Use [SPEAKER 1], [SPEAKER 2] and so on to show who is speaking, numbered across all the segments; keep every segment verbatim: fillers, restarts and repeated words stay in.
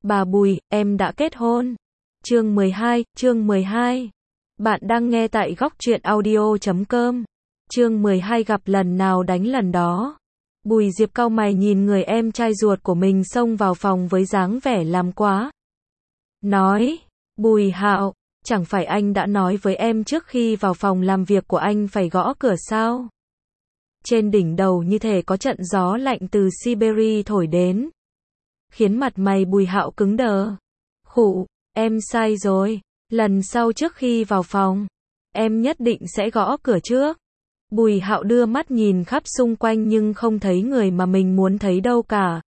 [SPEAKER 1] Bà Bùi, em đã kết hôn. Chương mười hai, chương mười hai. Bạn đang nghe tại góc truyện audio chấm com. Chương mười hai gặp lần nào đánh lần đó. Bùi Diệp cau mày nhìn người em trai ruột của mình xông vào phòng với dáng vẻ làm quá. Nói, Bùi Hạo, chẳng phải anh đã nói với em trước khi vào phòng làm việc của anh phải gõ cửa sao? Trên đỉnh đầu như thể có trận gió lạnh từ Siberia thổi đến, khiến mặt mày Bùi Hạo cứng đờ. Khụ, em sai rồi, lần sau trước khi vào phòng, em nhất định sẽ gõ cửa trước. Bùi Hạo đưa mắt nhìn khắp xung quanh nhưng không thấy người mà mình muốn thấy đâu cả.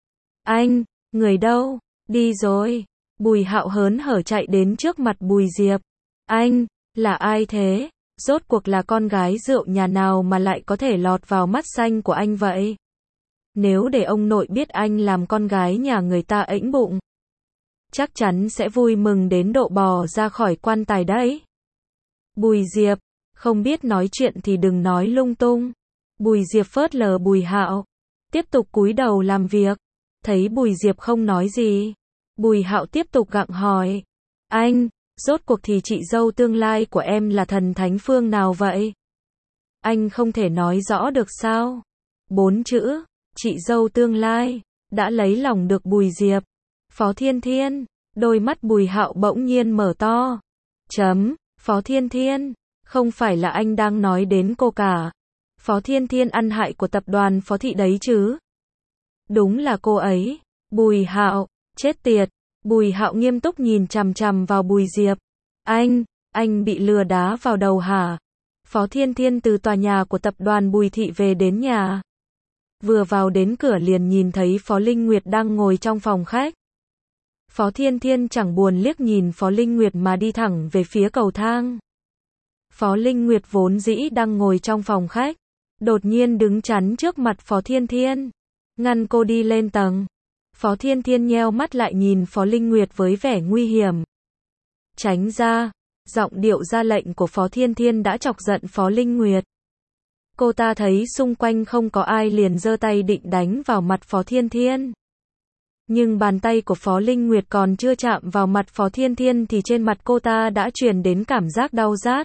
[SPEAKER 1] Anh, người đâu? Đi rồi. Bùi Hạo hớn hở chạy đến trước mặt Bùi Diệp. Anh, là ai thế? Rốt cuộc là con gái rượu nhà nào mà lại có thể lọt vào mắt xanh của anh vậy? Nếu để ông nội biết anh làm con gái nhà người ta ẵnh bụng, chắc chắn sẽ vui mừng đến độ bò ra khỏi quan tài đấy. Bùi Diệp, không biết nói chuyện thì đừng nói lung tung. Bùi Diệp phớt lờ Bùi Hạo, tiếp tục cúi đầu làm việc. Thấy Bùi Diệp không nói gì, Bùi Hạo tiếp tục gặng hỏi. Anh, rốt cuộc thì chị dâu tương lai của em là thần thánh phương nào vậy? Anh không thể nói rõ được sao? Bốn chữ, chị dâu tương lai, đã lấy lòng được Bùi Diệp. Phó Thiên Thiên, đôi mắt Bùi Hạo bỗng nhiên mở to. Chấm, Phó Thiên Thiên, không phải là anh đang nói đến cô cả. Phó Thiên Thiên ăn hại của tập đoàn Phó Thị đấy chứ? Đúng là cô ấy. Bùi Hạo, chết tiệt. Bùi Hạo nghiêm túc nhìn chằm chằm vào Bùi Diệp. Anh, anh bị lừa đá vào đầu hả? Phó Thiên Thiên từ tòa nhà của tập đoàn Bùi Thị về đến nhà. Vừa vào đến cửa liền nhìn thấy Phó Linh Nguyệt đang ngồi trong phòng khách. Phó Thiên Thiên chẳng buồn liếc nhìn Phó Linh Nguyệt mà đi thẳng về phía cầu thang. Phó Linh Nguyệt vốn dĩ đang ngồi trong phòng khách, đột nhiên đứng chắn trước mặt Phó Thiên Thiên, ngăn cô đi lên tầng. Phó Thiên Thiên nheo mắt lại nhìn Phó Linh Nguyệt với vẻ nguy hiểm. Tránh ra, giọng điệu ra lệnh của Phó Thiên Thiên đã chọc giận Phó Linh Nguyệt. Cô ta thấy xung quanh không có ai liền giơ tay định đánh vào mặt Phó Thiên Thiên. Nhưng bàn tay của Phó Linh Nguyệt còn chưa chạm vào mặt Phó Thiên Thiên thì trên mặt cô ta đã truyền đến cảm giác đau rát.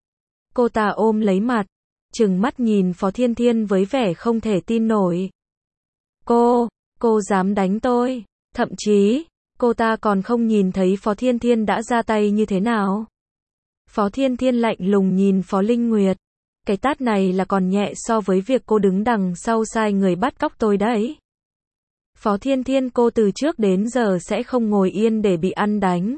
[SPEAKER 1] Cô ta ôm lấy mặt, trừng mắt nhìn Phó Thiên Thiên với vẻ không thể tin nổi. Cô, cô dám đánh tôi, thậm chí, cô ta còn không nhìn thấy Phó Thiên Thiên đã ra tay như thế nào. Phó Thiên Thiên lạnh lùng nhìn Phó Linh Nguyệt. Cái tát này là còn nhẹ so với việc cô đứng đằng sau sai người bắt cóc tôi đấy. Phó Thiên Thiên, cô từ trước đến giờ sẽ không ngồi yên để bị ăn đánh.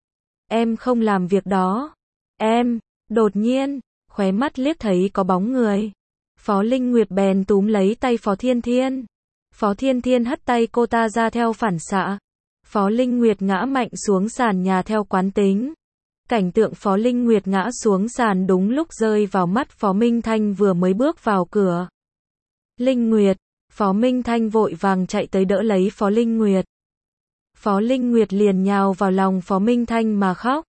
[SPEAKER 1] Em không làm việc đó. Em, đột nhiên, khóe mắt liếc thấy có bóng người. Phó Linh Nguyệt bèn túm lấy tay Phó Thiên Thiên. Phó Thiên Thiên hất tay cô ta ra theo phản xạ. Phó Linh Nguyệt ngã mạnh xuống sàn nhà theo quán tính. Cảnh tượng Phó Linh Nguyệt ngã xuống sàn đúng lúc rơi vào mắt Phó Minh Thanh vừa mới bước vào cửa. Linh Nguyệt, Phó Minh Thanh vội vàng chạy tới đỡ lấy Phó Linh Nguyệt. Phó Linh Nguyệt liền nhào vào lòng Phó Minh Thanh mà khóc.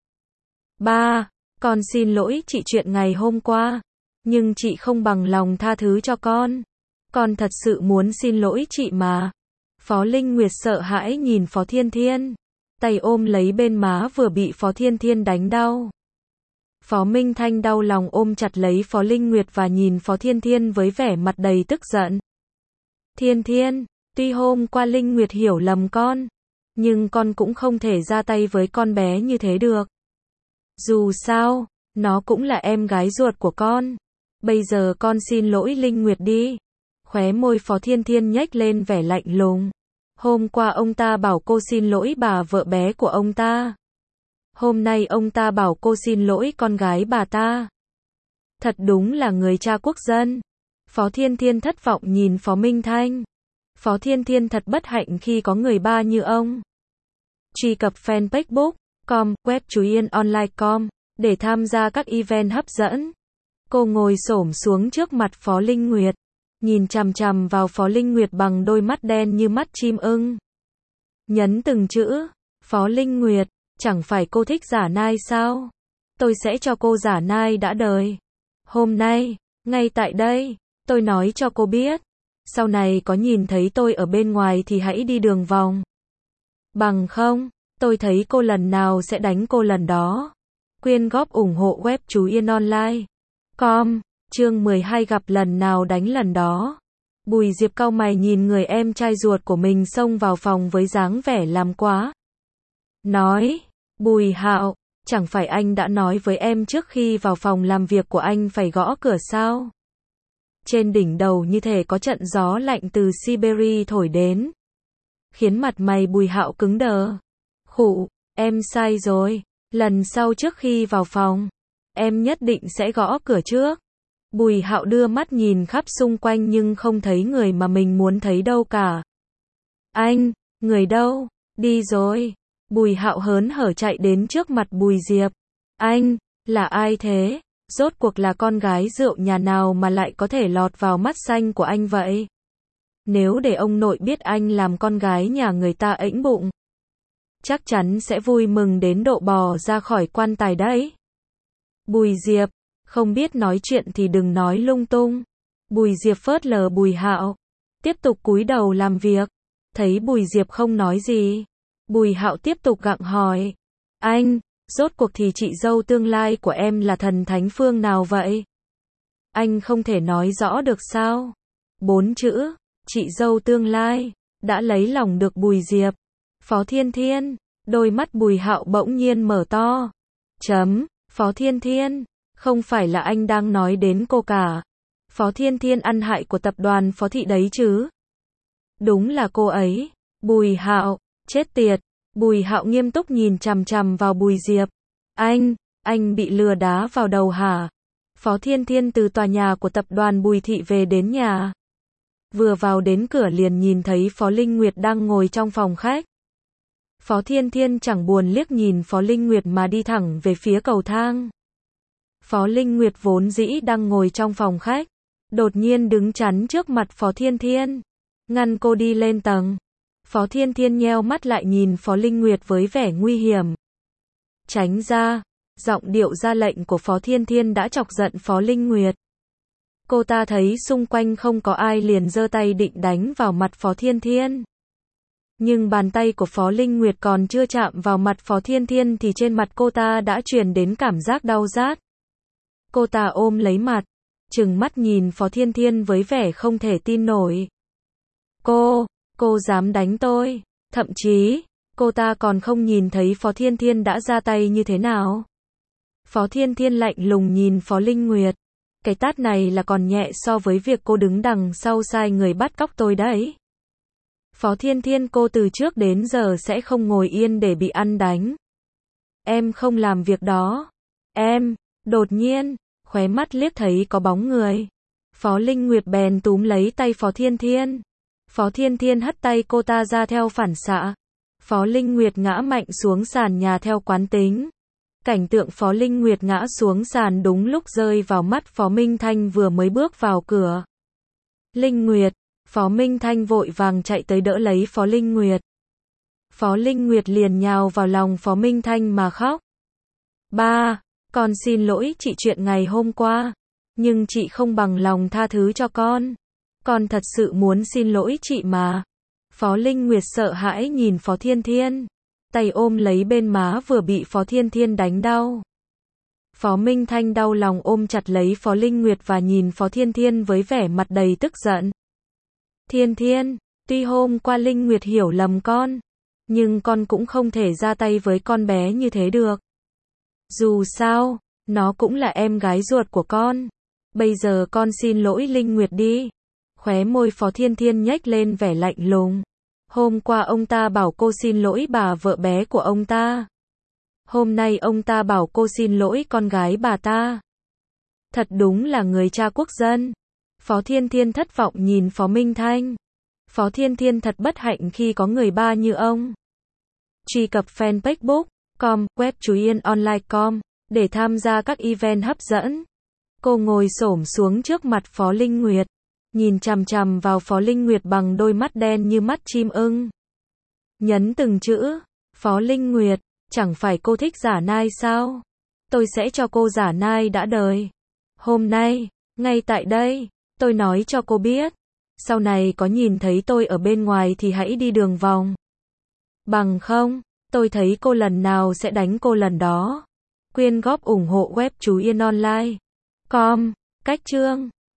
[SPEAKER 1] Ba, con xin lỗi chị chuyện ngày hôm qua, nhưng chị không bằng lòng tha thứ cho con. Con thật sự muốn xin lỗi chị mà. Phó Linh Nguyệt sợ hãi nhìn Phó Thiên Thiên, tay ôm lấy bên má vừa bị Phó Thiên Thiên đánh đau. Phó Minh Thanh đau lòng ôm chặt lấy Phó Linh Nguyệt và nhìn Phó Thiên Thiên với vẻ mặt đầy tức giận. Thiên Thiên, tuy hôm qua Linh Nguyệt hiểu lầm con, nhưng con cũng không thể ra tay với con bé như thế được. Dù sao, nó cũng là em gái ruột của con. Bây giờ con xin lỗi Linh Nguyệt đi. Khóe môi Phó Thiên Thiên nhếch lên vẻ lạnh lùng. Hôm qua ông ta bảo cô xin lỗi bà vợ bé của ông ta. Hôm nay ông ta bảo cô xin lỗi con gái bà ta. Thật đúng là người cha quốc dân. Phó Thiên Thiên thất vọng nhìn Phó Minh Thanh. Phó Thiên Thiên thật bất hạnh khi có người ba như ông. Truy cập fanpage book com, web chú yên online chấm com để tham gia các event hấp dẫn. Cô ngồi xổm xuống trước mặt Phó Linh Nguyệt, nhìn chằm chằm vào Phó Linh Nguyệt bằng đôi mắt đen như mắt chim ưng. Nhấn từng chữ. Phó Linh Nguyệt, chẳng phải cô thích giả nai sao? Tôi sẽ cho cô giả nai đã đời. Hôm nay, ngay tại đây, tôi nói cho cô biết. Sau này có nhìn thấy tôi ở bên ngoài thì hãy đi đường vòng. Bằng không, tôi thấy cô lần nào sẽ đánh cô lần đó. Quyên góp ủng hộ web Chú Yên Online chấm com. Chương mười hai gặp lần nào đánh lần đó. Bùi Diệp cau mày nhìn người em trai ruột của mình xông vào phòng với dáng vẻ làm quá. Nói, Bùi Hạo, chẳng phải anh đã nói với em trước khi vào phòng làm việc của anh phải gõ cửa sao? Trên đỉnh đầu như thể có trận gió lạnh từ Siberia thổi đến, khiến mặt mày Bùi Hạo cứng đờ. Khụ, em sai rồi, lần sau trước khi vào phòng, em nhất định sẽ gõ cửa trước. Bùi Hạo đưa mắt nhìn khắp xung quanh nhưng không thấy người mà mình muốn thấy đâu cả. Anh, người đâu? Đi rồi. Bùi Hạo hớn hở chạy đến trước mặt Bùi Diệp. Anh, là ai thế? Rốt cuộc là con gái rượu nhà nào mà lại có thể lọt vào mắt xanh của anh vậy? Nếu để ông nội biết anh làm con gái nhà người ta ẵnh bụng, chắc chắn sẽ vui mừng đến độ bò ra khỏi quan tài đấy. Bùi Diệp, không biết nói chuyện thì đừng nói lung tung. Bùi Diệp phớt lờ Bùi Hạo, tiếp tục cúi đầu làm việc. Thấy Bùi Diệp không nói gì, Bùi Hạo tiếp tục gặng hỏi. Anh, rốt cuộc thì chị dâu tương lai của em là thần thánh phương nào vậy? Anh không thể nói rõ được sao? Bốn chữ, chị dâu tương lai, đã lấy lòng được Bùi Diệp. Phó Thiên Thiên, đôi mắt Bùi Hạo bỗng nhiên mở to. Chấm, Phó Thiên Thiên, không phải là anh đang nói đến cô cả. Phó Thiên Thiên ăn hại của tập đoàn Phó Thị đấy chứ? Đúng là cô ấy. Bùi Hạo, chết tiệt. Bùi Hạo nghiêm túc nhìn chằm chằm vào Bùi Diệp. Anh, anh bị lừa đá vào đầu hả? Phó Thiên Thiên từ tòa nhà của tập đoàn Bùi Thị về đến nhà. Vừa vào đến cửa liền nhìn thấy Phó Linh Nguyệt đang ngồi trong phòng khách. Phó Thiên Thiên chẳng buồn liếc nhìn Phó Linh Nguyệt mà đi thẳng về phía cầu thang. Phó Linh Nguyệt vốn dĩ đang ngồi trong phòng khách, đột nhiên đứng chắn trước mặt Phó Thiên Thiên, ngăn cô đi lên tầng. Phó Thiên Thiên nheo mắt lại nhìn Phó Linh Nguyệt với vẻ nguy hiểm. Tránh ra, giọng điệu ra lệnh của Phó Thiên Thiên đã chọc giận Phó Linh Nguyệt. Cô ta thấy xung quanh không có ai liền giơ tay định đánh vào mặt Phó Thiên Thiên. Nhưng bàn tay của Phó Linh Nguyệt còn chưa chạm vào mặt Phó Thiên Thiên thì trên mặt cô ta đã truyền đến cảm giác đau rát. Cô ta ôm lấy mặt, trừng mắt nhìn Phó Thiên Thiên với vẻ không thể tin nổi. Cô, cô dám đánh tôi, thậm chí, cô ta còn không nhìn thấy Phó Thiên Thiên đã ra tay như thế nào. Phó Thiên Thiên lạnh lùng nhìn Phó Linh Nguyệt. Cái tát này là còn nhẹ so với việc cô đứng đằng sau sai người bắt cóc tôi đấy. Phó Thiên Thiên, cô từ trước đến giờ sẽ không ngồi yên để bị ăn đánh. Em không làm việc đó. Em, đột nhiên, khóe mắt liếc thấy có bóng người. Phó Linh Nguyệt bèn túm lấy tay Phó Thiên Thiên. Phó Thiên Thiên hất tay cô ta ra theo phản xạ. Phó Linh Nguyệt ngã mạnh xuống sàn nhà theo quán tính. Cảnh tượng Phó Linh Nguyệt ngã xuống sàn đúng lúc rơi vào mắt Phó Minh Thanh vừa mới bước vào cửa. Linh Nguyệt, Phó Minh Thanh vội vàng chạy tới đỡ lấy Phó Linh Nguyệt. Phó Linh Nguyệt liền nhào vào lòng Phó Minh Thanh mà khóc. Ba, con xin lỗi chị chuyện ngày hôm qua, nhưng chị không bằng lòng tha thứ cho con. Con thật sự muốn xin lỗi chị mà. Phó Linh Nguyệt sợ hãi nhìn Phó Thiên Thiên, tay ôm lấy bên má vừa bị Phó Thiên Thiên đánh đau. Phó Minh Thanh đau lòng ôm chặt lấy Phó Linh Nguyệt và nhìn Phó Thiên Thiên với vẻ mặt đầy tức giận. Thiên Thiên, tuy hôm qua Linh Nguyệt hiểu lầm con, nhưng con cũng không thể ra tay với con bé như thế được. Dù sao, nó cũng là em gái ruột của con. Bây giờ con xin lỗi Linh Nguyệt đi. Khóe môi Phó Thiên Thiên nhếch lên vẻ lạnh lùng. Hôm qua ông ta bảo cô xin lỗi bà vợ bé của ông ta. Hôm nay ông ta bảo cô xin lỗi con gái bà ta. Thật đúng là người cha quốc dân. Phó Thiên Thiên thất vọng nhìn Phó Minh Thanh. Phó Thiên Thiên thật bất hạnh khi có người ba như ông. Truy cập fanpage book chấm com, web Chú Yên Online chấm com, để tham gia các event hấp dẫn. Cô ngồi xổm xuống trước mặt Phó Linh Nguyệt, nhìn chằm chằm vào Phó Linh Nguyệt bằng đôi mắt đen như mắt chim ưng. Nhấn từng chữ. Phó Linh Nguyệt, chẳng phải cô thích giả nai sao? Tôi sẽ cho cô giả nai đã đời. Hôm nay, ngay tại đây, tôi nói cho cô biết. Sau này có nhìn thấy tôi ở bên ngoài thì hãy đi đường vòng. Bằng không, tôi thấy cô lần nào sẽ đánh cô lần đó. Quyên góp ủng hộ web Chú Yên Online. Com, cách chương.